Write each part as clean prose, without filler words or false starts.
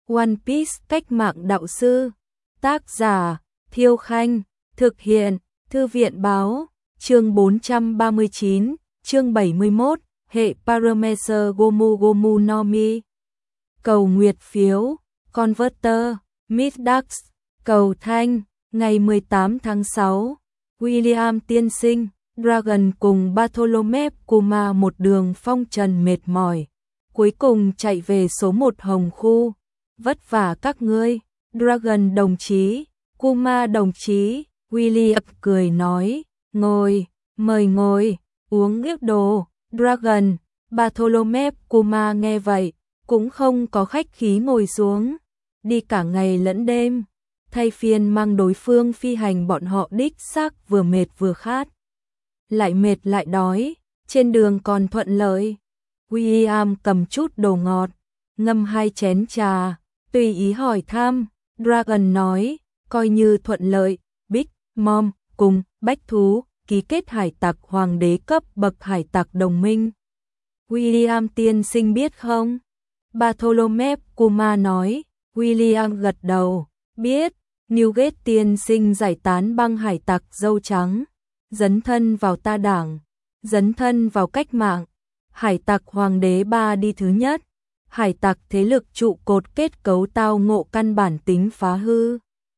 One Piece cách mạng đạo sư. Tác giả Thiêu Khanh. Thực hiện Thư viện báo. Chương 439, chương 71, hệ Parameter Gomu Gomu no Mi. Cầu nguyệt phiếu, Converter, Midax, cầu thanh, ngày 18 tháng 6, William tiên sinh, Dragon cùng Bartholomew Kuma một đường phong trần mệt mỏi, cuối cùng chạy về số 1 Hồng Khu. Vất vả các ngươi, Dragon đồng chí, Kuma đồng chí. William cười nói, ngồi, mời ngồi, uống nước đồ. Dragon, Bartholomew Kuma nghe vậy, cũng không có khách khí ngồi xuống, đi cả ngày lẫn đêm, thay phiên mang đối phương phi hành bọn họ đích xác vừa mệt vừa khát. Lại mệt lại đói, trên đường còn thuận lợi. William cầm chút đồ ngọt, ngâm 2 chén trà, tùy ý hỏi thăm. Dragon nói, coi như thuận lợi, Big Mom cùng Bách Thú ký kết hải tặc hoàng đế cấp bậc hải tặc đồng minh. William tiên sinh biết không? Bartholomew Kuma nói. William gật đầu, biết. Newgate tiên sinh giải tán băng hải tặc dâu trắng, dấn thân vào ta đảng, dấn thân vào cách mạng. Hải tặc hoàng đế 3 đi thứ nhất. Hải tặc thế lực trụ cột kết cấu tao ngộ căn bản tính phá hư,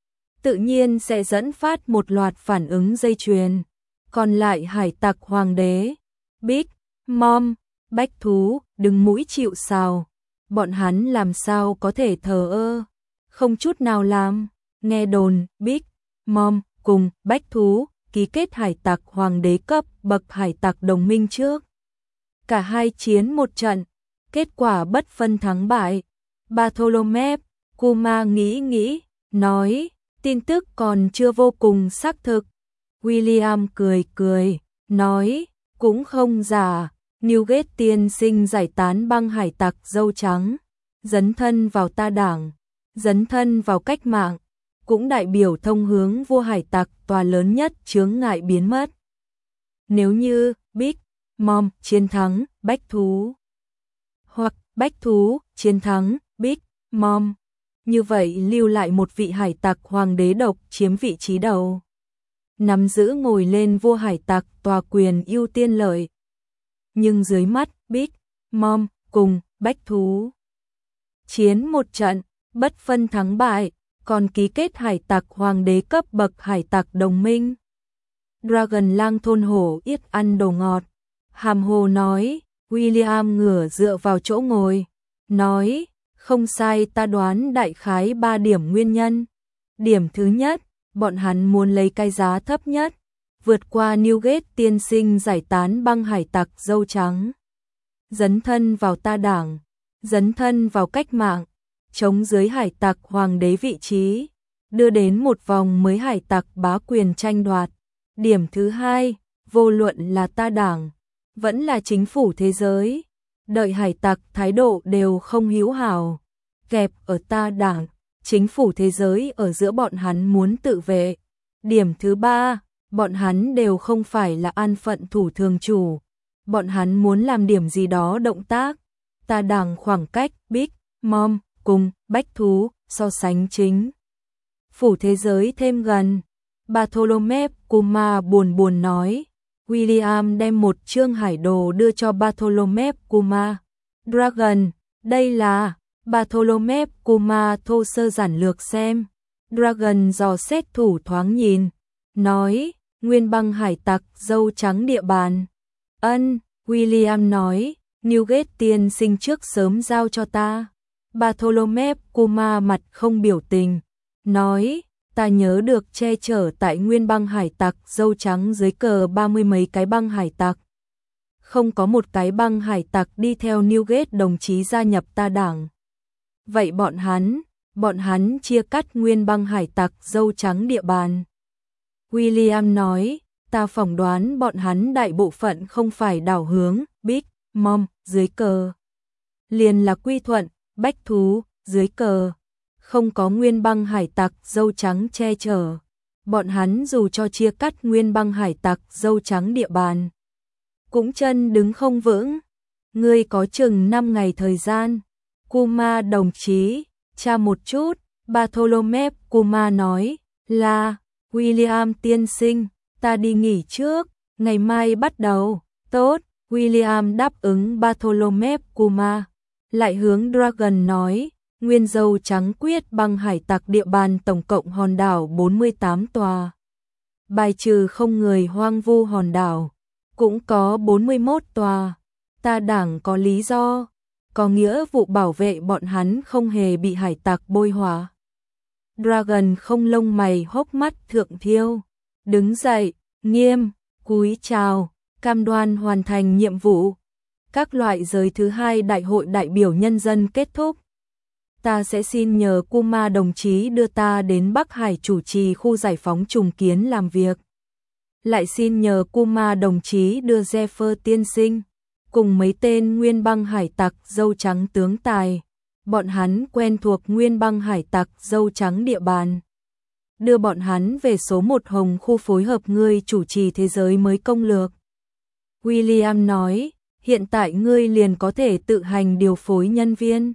tự nhiên sẽ dẫn phát một loạt phản ứng dây chuyền. Còn lại hải tặc hoàng đế, Big Mom, Bách Thú, đứng mũi chịu sào. Bọn hắn làm sao có thể thờ ơ, không chút nào làm. Nghe đồn, Big Mom cùng Bách Thú ký kết hải tặc hoàng đế cấp bậc hải tặc đồng minh trước. Cả hai chiến một trận, kết quả bất phân thắng bại. Bartholomew Kuma nghĩ, nói, tin tức còn chưa vô cùng xác thực. William cười, nói, cũng không giả. Newgate tiên sinh giải tán băng hải tặc dâu trắng, dấn thân vào ta đảng, dấn thân vào cách mạng, cũng đại biểu thông hướng vua hải tặc tòa lớn nhất chướng ngại biến mất. Nếu như Big Mom chiến thắng Bách Thú, hoặc Bách Thú chiến thắng Big Mom, như vậy lưu lại một vị hải tặc hoàng đế độc chiếm vị trí đầu, nắm giữ ngồi lên vua hải tặc tòa quyền ưu tiên lợi. Nhưng dưới mắt Big Mom cùng Bách Thú chiến một trận, bất phân thắng bại, còn ký kết hải tặc hoàng đế cấp bậc hải tặc đồng minh. Dragon lang thôn hổ ít ăn đồ ngọt, hàm hồ nói. William ngửa dựa vào chỗ ngồi, nói, không sai, ta đoán đại khái 3 điểm nguyên nhân. Điểm thứ nhất, bọn hắn muốn lấy cái giá thấp nhất, vượt qua Newgate tiên sinh giải tán băng hải tặc dâu trắng, dấn thân vào ta đảng, dấn thân vào cách mạng, chống dưới hải tặc hoàng đế vị trí, đưa đến một vòng mới hải tặc bá quyền tranh đoạt. Điểm thứ hai, vô luận là ta đảng, vẫn là chính phủ thế giới, đợi hải tặc thái độ đều không hữu hảo, kẹp ở ta đảng, chính phủ thế giới ở giữa bọn hắn muốn tự vệ. Điểm thứ ba, bọn hắn đều không phải là an phận thủ thường chủ, bọn hắn muốn làm điểm gì đó động tác. Ta đảng khoảng cách Big Mom cùng Bách Thú so sánh chính phủ thế giới thêm gần. Bartholomew Kuma buồn nói. William đem một chương hải đồ đưa cho Bartholomew Kuma. Dragon, đây là. Bartholomew Kuma thô sơ giản lược xem. Dragon dò xét thủ thoáng nhìn, nói, nguyên băng hải tặc dâu trắng địa bàn. Ân, William nói, Newgate tiên sinh trước sớm giao cho ta. Bartholomew Kuma mặt không biểu tình, nói, ta nhớ được che chở tại nguyên băng hải tặc dâu trắng dưới cờ 30 mấy cái băng hải tặc. Không có một cái băng hải tặc đi theo Newgate đồng chí gia nhập ta đảng. Vậy bọn hắn chia cắt nguyên băng hải tặc dâu trắng địa bàn. William nói, ta phỏng đoán bọn hắn đại bộ phận không phải đảo hướng Big Mom dưới cờ, liền là quy thuận Bách Thú dưới cờ. Không có nguyên băng hải tặc dâu trắng che chở, bọn hắn dù cho chia cắt nguyên băng hải tặc dâu trắng địa bàn, cũng chân đứng không vững. Ngươi có chừng 5 ngày thời gian. Kuma đồng chí, Tra một chút, Bartholomew Kuma nói, là, William tiên sinh, ta đi nghỉ trước, ngày mai bắt đầu. Tốt, William đáp ứng Bartholomew Kuma. Lại hướng Dragon nói, nguyên dâu trắng quyết băng hải tặc địa bàn tổng cộng hòn đảo 48 tòa. Bài trừ không người hoang vu hòn đảo, cũng có 41 tòa. Ta đảng có lý do, có nghĩa vụ bảo vệ bọn hắn không hề bị hải tặc bôi hỏa. Dragon không lông mày hốc mắt thượng thiêu, đứng dậy, nghiêm, cúi chào, cam đoan hoàn thành nhiệm vụ. Các loại giới thứ hai đại hội đại biểu nhân dân kết thúc. Ta sẽ xin nhờ Kuma đồng chí đưa ta đến Bắc Hải chủ trì khu giải phóng trùng kiến làm việc. Lại xin nhờ Kuma đồng chí đưa Zephyr tiên sinh, cùng mấy tên nguyên băng hải tặc dâu trắng tướng tài. Bọn hắn quen thuộc nguyên băng hải tặc dâu trắng địa bàn. Đưa bọn hắn về số 1 Hồng khu phối hợp ngươi chủ trì thế giới mới công lược. William nói, hiện tại ngươi liền có thể tự hành điều phối nhân viên.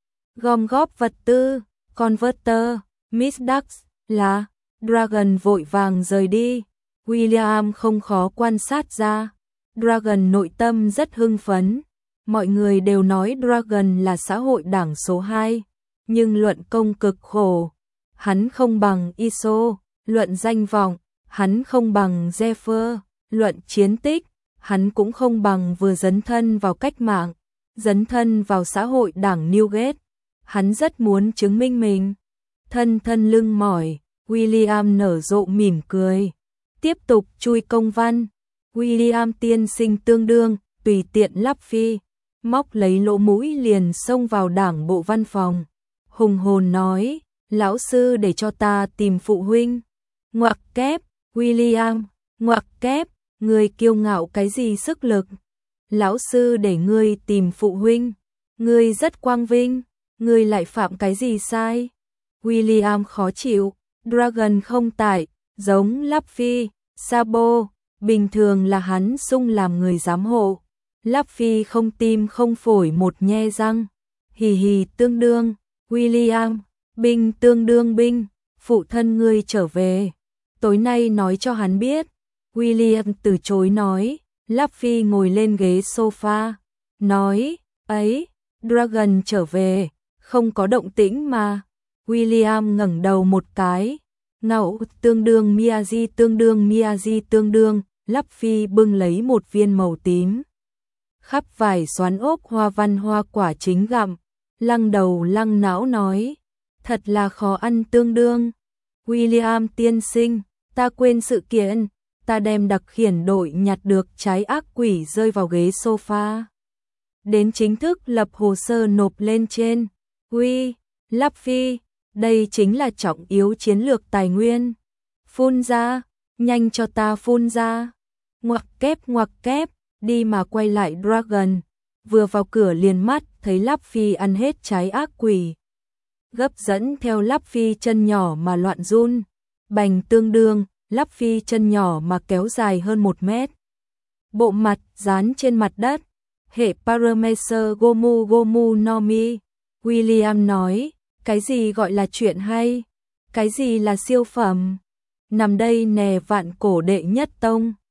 Gom góp vật tư, converter, Miss Ducks, là, Dragon vội vàng rời đi. William không khó quan sát ra. Dragon nội tâm rất hưng phấn. Mọi người đều nói Dragon là xã hội đảng số 2, nhưng luận công cực khổ, hắn không bằng ISO, luận danh vọng, hắn không bằng Zephyr, luận chiến tích, hắn cũng không bằng vừa dấn thân vào cách mạng, dấn thân vào xã hội đảng Newgate. Hắn rất muốn chứng minh mình. Thân lưng mỏi, William nở rộ mỉm cười. Tiếp tục chui công văn. William tiên sinh tương đương, tùy tiện lắp phi. Móc lấy lỗ mũi liền xông vào đảng bộ văn phòng. Hùng hồn nói, lão sư để cho ta tìm phụ huynh. Ngoặc kép, William, ngoặc kép, ngươi kiêu ngạo cái gì sức lực. Lão sư để ngươi tìm phụ huynh, ngươi rất quang vinh, ngươi lại phạm cái gì sai. William khó chịu, Dragon không tại, giống Luffy, Sabo, bình thường là hắn sung làm người giám hộ. Luffy không tim không phổi một nhe răng. Hì hì tương đương, William, binh tương đương binh, phụ thân ngươi trở về. Tối nay nói cho hắn biết. William từ chối nói. Luffy ngồi lên ghế sofa, nói, ấy, Dragon trở về, không có động tĩnh mà. William ngẩng đầu một cái, ngạo tương đương Miyagi tương đương Miyagi tương đương. Luffy bưng lấy một viên màu tím. Khắp vải xoắn ốc hoa văn hoa quả chính gặm, lăng đầu lăng não nói, thật là khó ăn tương đương. William tiên sinh, ta quên sự kiện, ta đem đặc khiển đội nhặt được trái ác quỷ rơi vào ghế sofa. Đến chính thức lập hồ sơ nộp lên trên. Luffy, đây chính là trọng yếu chiến lược tài nguyên. Phun ra, nhanh cho ta phun ra. Ngoặc kép, đi mà quay lại Dragon. Vừa vào cửa liền mắt thấy Luffy ăn hết trái ác quỷ. Gấp dẫn theo Luffy chân nhỏ mà loạn run. Bành tương đương, Luffy chân nhỏ mà kéo dài hơn 1 mét. Bộ mặt dán trên mặt đất. Hệ Paramecer Gomu Gomu no Mi. William nói, cái gì gọi là chuyện hay? Cái gì là siêu phẩm? Nằm đây nè vạn cổ đệ nhất tông.